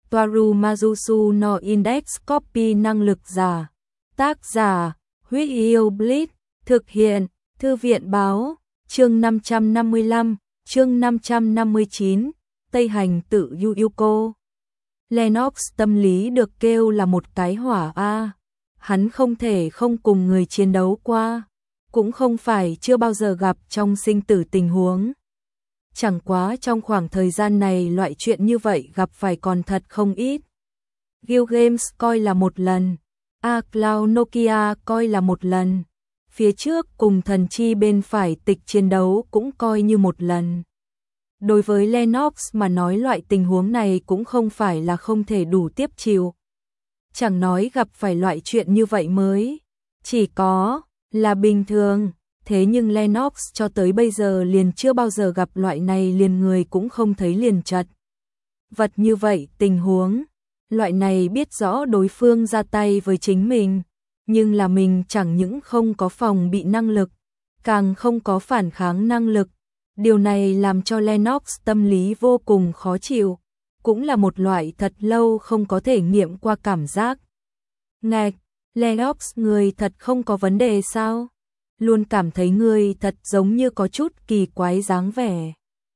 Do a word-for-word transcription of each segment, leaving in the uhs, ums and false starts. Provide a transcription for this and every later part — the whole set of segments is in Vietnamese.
Toaru Majusu no Index Copy năng lực giả. Tác giả, Huyết Yêu Blitz, thực hiện, Thư viện báo, chương năm trăm năm mươi lăm, chương năm trăm năm mươi chín, Tây hành tự Yu Yuko. Lennox tâm lý được kêu là một cái hỏa a. Hắn không thể không cùng người chiến đấu qua, cũng không phải chưa bao giờ gặp trong sinh tử tình huống. Chẳng quá trong khoảng thời gian này loại chuyện như vậy gặp phải còn thật không ít. Guild Games coi là một lần, A Cloud Nokia coi là một lần, phía trước cùng thần chi bên phải tịch chiến đấu cũng coi như một lần. Đối với Lennox mà nói loại tình huống này cũng không phải là không thể đủ tiếp chịu. Chẳng nói gặp phải loại chuyện như vậy mới, chỉ có là bình thường, thế nhưng Lennox cho tới bây giờ liền chưa bao giờ gặp loại này liền người cũng không thấy liền chật. Vật như vậy tình huống, loại này biết rõ đối phương ra tay với chính mình, nhưng là mình chẳng những không có phòng bị năng lực, càng không có phản kháng năng lực. Điều này làm cho Lennox tâm lý vô cùng khó chịu, cũng là một loại thật lâu không có thể nghiệm qua cảm giác. Ngạch, Lennox người thật không có vấn đề sao? Luôn cảm thấy người thật giống như có chút kỳ quái dáng vẻ.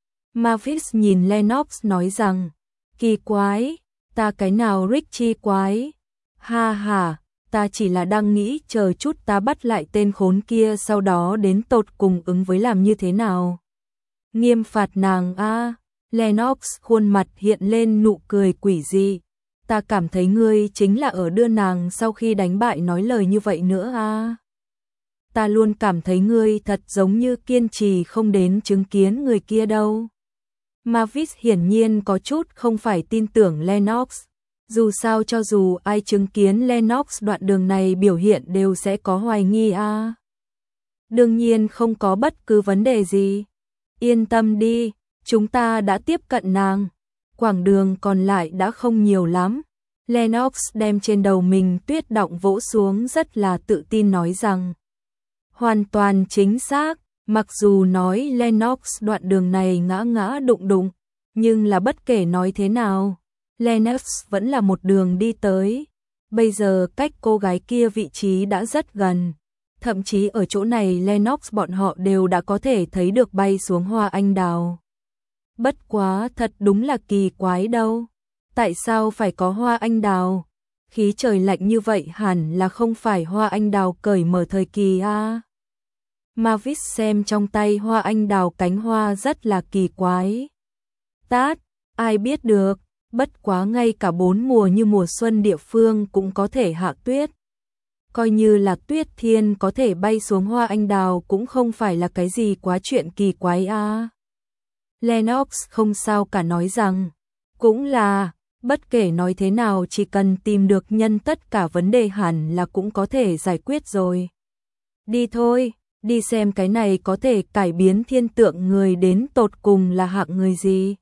Mavis nhìn Lennox nói rằng, kỳ quái, ta cái nào Richie quái? Ha ha, ta chỉ là đang nghĩ chờ chút ta bắt lại tên khốn kia sau đó đến tột cùng ứng với làm như thế nào. Nghiêm phạt nàng a. Lennox khuôn mặt hiện lên nụ cười quỷ dị. Ta cảm thấy ngươi chính là ở đưa nàng sau khi đánh bại nói lời như vậy nữa a. Ta luôn cảm thấy ngươi thật giống như kiên trì không đến chứng kiến người kia đâu. Mavis hiển nhiên có chút không phải tin tưởng Lennox. Dù sao cho dù ai chứng kiến Lennox đoạn đường này biểu hiện đều sẽ có hoài nghi a. Đương nhiên không có bất cứ vấn đề gì. Yên tâm đi, chúng ta đã tiếp cận nàng. Quãng đường còn lại đã không nhiều lắm. Lennox đem trên đầu mình tuyết động vỗ xuống rất là tự tin nói rằng. Hoàn toàn chính xác, mặc dù nói Lennox đoạn đường này ngã ngã đụng đụng, nhưng là bất kể nói thế nào, Lennox vẫn là một đường đi tới. Bây giờ cách cô gái kia vị trí đã rất gần. Thậm chí ở chỗ này Lennox bọn họ đều đã có thể thấy được bay xuống hoa anh đào. Bất quá thật đúng là kỳ quái đâu. Tại sao phải có hoa anh đào? Khí trời lạnh như vậy hẳn là không phải hoa anh đào cởi mở thời kỳ a. Mavis xem trong tay hoa anh đào cánh hoa rất là kỳ quái. Tát, ai biết được, bất quá ngay cả bốn mùa như mùa xuân địa phương cũng có thể hạ tuyết. Coi như là tuyết thiên có thể bay xuống hoa anh đào cũng không phải là cái gì quá chuyện kỳ quái a. Lennox không sao cả nói rằng, cũng là, bất kể nói thế nào chỉ cần tìm được nhân tất cả vấn đề hẳn là cũng có thể giải quyết rồi. Đi thôi, đi xem cái này có thể cải biến thiên tượng người đến tột cùng là hạng người gì.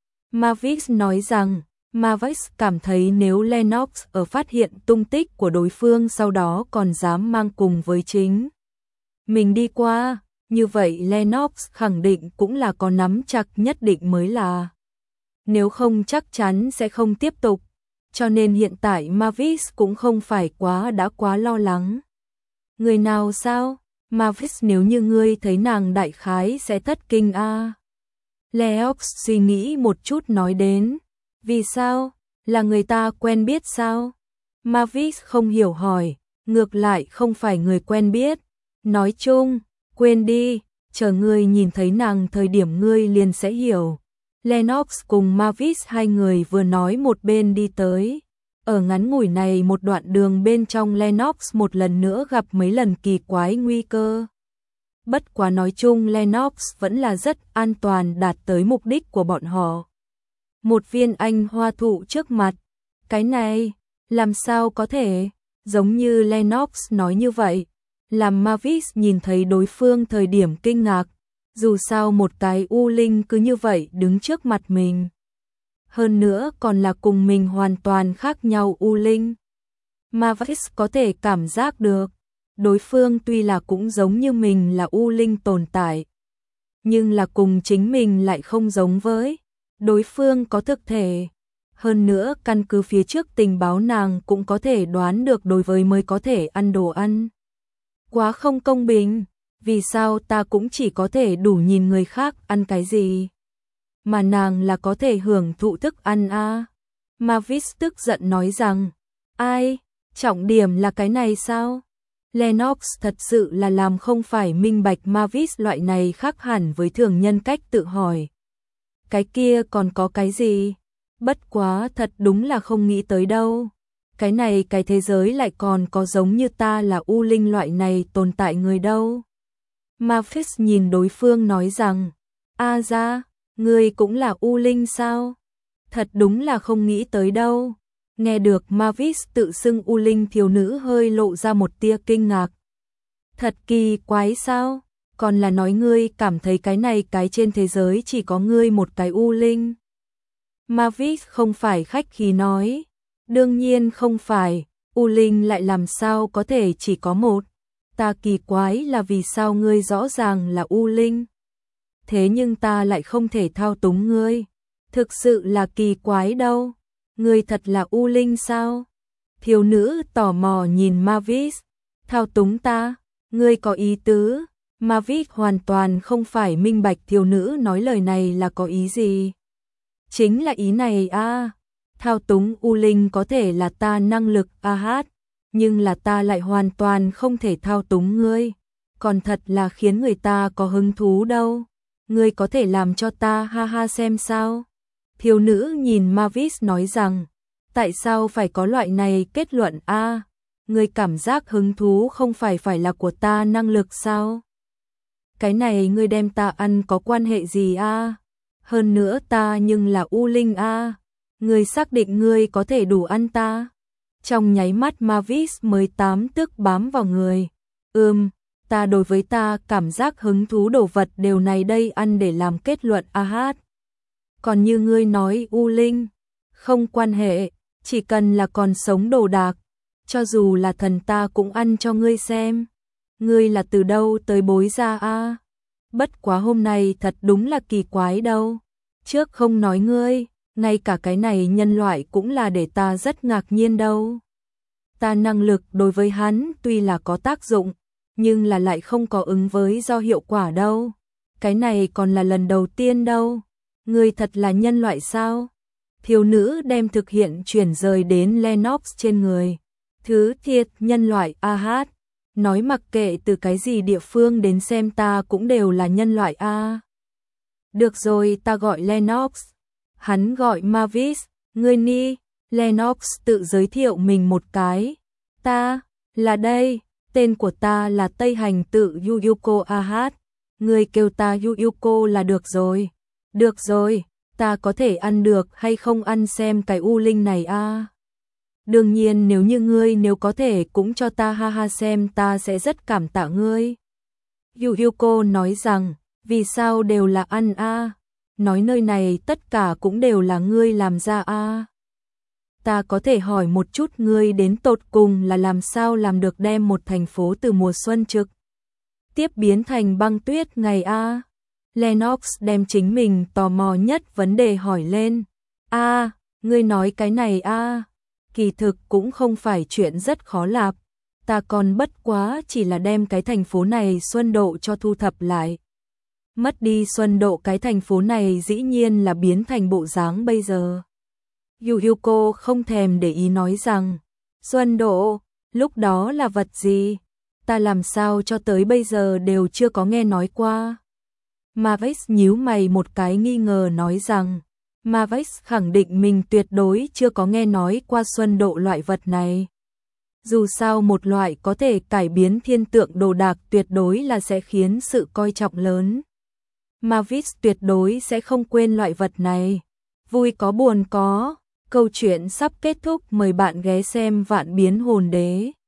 Mavis nói rằng, Mavis cảm thấy nếu Lennox ở phát hiện tung tích của đối phương sau đó còn dám mang cùng với chính mình đi qua, như vậy Lennox khẳng định cũng là có nắm chặt nhất định mới là. Nếu không chắc chắn sẽ không tiếp tục, cho nên hiện tại Mavis cũng không phải quá đã quá lo lắng. Người nào sao? Mavis nếu như ngươi thấy nàng đại khái sẽ thất kinh a. Lennox suy nghĩ một chút nói đến. Vì sao? Là người ta quen biết sao? Mavis không hiểu hỏi, ngược lại không phải người quen biết. Nói chung, quên đi, chờ ngươi nhìn thấy nàng thời điểm ngươi liền sẽ hiểu. Lennox cùng Mavis hai người vừa nói một bên đi tới. Ở ngắn ngủi này một đoạn đường bên trong Lennox một lần nữa gặp mấy lần kỳ quái nguy cơ. Bất quá nói chung Lennox vẫn là rất an toàn đạt tới mục đích của bọn họ. Một viên anh hoa thụ trước mặt. Cái này, làm sao có thể, giống như Lennox nói như vậy. Làm Mavis nhìn thấy đối phương thời điểm kinh ngạc. Dù sao một cái u linh cứ như vậy đứng trước mặt mình. Hơn nữa còn là cùng mình hoàn toàn khác nhau u linh. Mavis có thể cảm giác được. Đối phương tuy là cũng giống như mình là u linh tồn tại. Nhưng là cùng chính mình lại không giống với. Đối phương có thực thể. Hơn nữa căn cứ phía trước tình báo nàng cũng có thể đoán được đối với mới có thể ăn đồ ăn. Quá không công bình, vì sao ta cũng chỉ có thể đủ nhìn người khác ăn cái gì? Mà nàng là có thể hưởng thụ thức ăn à? Mavis tức giận nói rằng, ai, trọng điểm là cái này sao? Lennox thật sự là làm không phải minh bạch Mavis loại này khác hẳn với thường nhân cách tự hỏi. Cái kia còn có cái gì? Bất quá thật đúng là không nghĩ tới đâu. Cái này cái thế giới lại còn có giống như ta là U Linh loại này tồn tại người đâu. Mavis nhìn đối phương nói rằng, a ra, ngươi cũng là U Linh sao? Thật đúng là không nghĩ tới đâu. Nghe được Mavis tự xưng U Linh, thiếu nữ hơi lộ ra một tia kinh ngạc. Thật kỳ quái sao? Còn là nói ngươi cảm thấy cái này cái trên thế giới chỉ có ngươi một cái U Linh. Mavis không phải khách khí nói. Đương nhiên không phải, U Linh lại làm sao có thể chỉ có một. Ta kỳ quái là vì sao ngươi rõ ràng là U Linh. Thế nhưng ta lại không thể thao túng ngươi. Thực sự là kỳ quái đâu. Ngươi thật là U Linh sao? Thiếu nữ tò mò nhìn Mavis. Thao túng ta? Ngươi có ý tứ? Mavis hoàn toàn không phải minh bạch thiếu nữ nói lời này là có ý gì. Chính là ý này a. Thao túng U Linh có thể là ta năng lực a hát, nhưng là ta lại hoàn toàn không thể thao túng ngươi. Còn thật là khiến người ta có hứng thú đâu. Ngươi có thể làm cho ta ha ha xem sao? Thiếu nữ nhìn Mavis nói rằng, tại sao phải có loại này kết luận a? Ngươi cảm giác hứng thú không phải phải là của ta năng lực sao? Cái này ngươi đem ta ăn có quan hệ gì a? Hơn nữa ta nhưng là U Linh a. Ngươi xác định ngươi có thể đủ ăn ta? Trong nháy mắt Mavis mới tám tức bám vào người. Ừm, ta đối với ta cảm giác hứng thú đồ vật đều này đây ăn để làm kết luận a hát. Còn như ngươi nói U Linh, không quan hệ, chỉ cần là còn sống đồ đạc, cho dù là thần ta cũng ăn cho ngươi xem. Ngươi là từ đâu tới bối ra a? Bất quá hôm nay thật đúng là kỳ quái đâu. Trước không nói ngươi, ngay cả cái này nhân loại cũng là để ta rất ngạc nhiên đâu. Ta năng lực đối với hắn tuy là có tác dụng, nhưng là lại không có ứng với do hiệu quả đâu. Cái này còn là lần đầu tiên đâu. Ngươi thật là nhân loại sao? Thiếu nữ đem thực hiện chuyển rời đến Lennox trên người. Thứ thiệt nhân loại a hát. Nói mặc kệ từ cái gì địa phương đến xem ta cũng đều là nhân loại a. Được rồi, ta gọi Lennox. Hắn gọi Mavis. Ngươi ni. Lennox tự giới thiệu mình một cái. Ta, là đây. Tên của ta là Tây Hành tự Yuyuko a hát. Ngươi kêu ta Yuyuko là được rồi. Được rồi, ta có thể ăn được hay không ăn xem cái U Linh này a. Đương nhiên nếu như ngươi nếu có thể cũng cho ta ha ha xem ta sẽ rất cảm tạ ngươi. Yuyuko nói rằng, vì sao đều là ăn a? Nói nơi này tất cả cũng đều là ngươi làm ra a. Ta có thể hỏi một chút ngươi đến tột cùng là làm sao làm được đem một thành phố từ mùa xuân trực tiếp biến thành băng tuyết ngày a? Lennox đem chính mình tò mò nhất vấn đề hỏi lên. A, ngươi nói cái này a, kỳ thực cũng không phải chuyện rất khó lạp. Ta còn bất quá chỉ là đem cái thành phố này xuân độ cho thu thập lại. Mất đi xuân độ cái thành phố này dĩ nhiên là biến thành bộ dáng bây giờ. Yuyuko không thèm để ý nói rằng, xuân độ, lúc đó là vật gì? Ta làm sao cho tới bây giờ đều chưa có nghe nói qua. Mavis nhíu mày một cái nghi ngờ nói rằng, Mavis khẳng định mình tuyệt đối chưa có nghe nói qua xuân độ loại vật này. Dù sao một loại có thể cải biến thiên tượng đồ đạc tuyệt đối là sẽ khiến sự coi trọng lớn. Mavis tuyệt đối sẽ không quên loại vật này. Vui có buồn có, câu chuyện sắp kết thúc, mời bạn ghé xem Vạn Biến Hồn Đế.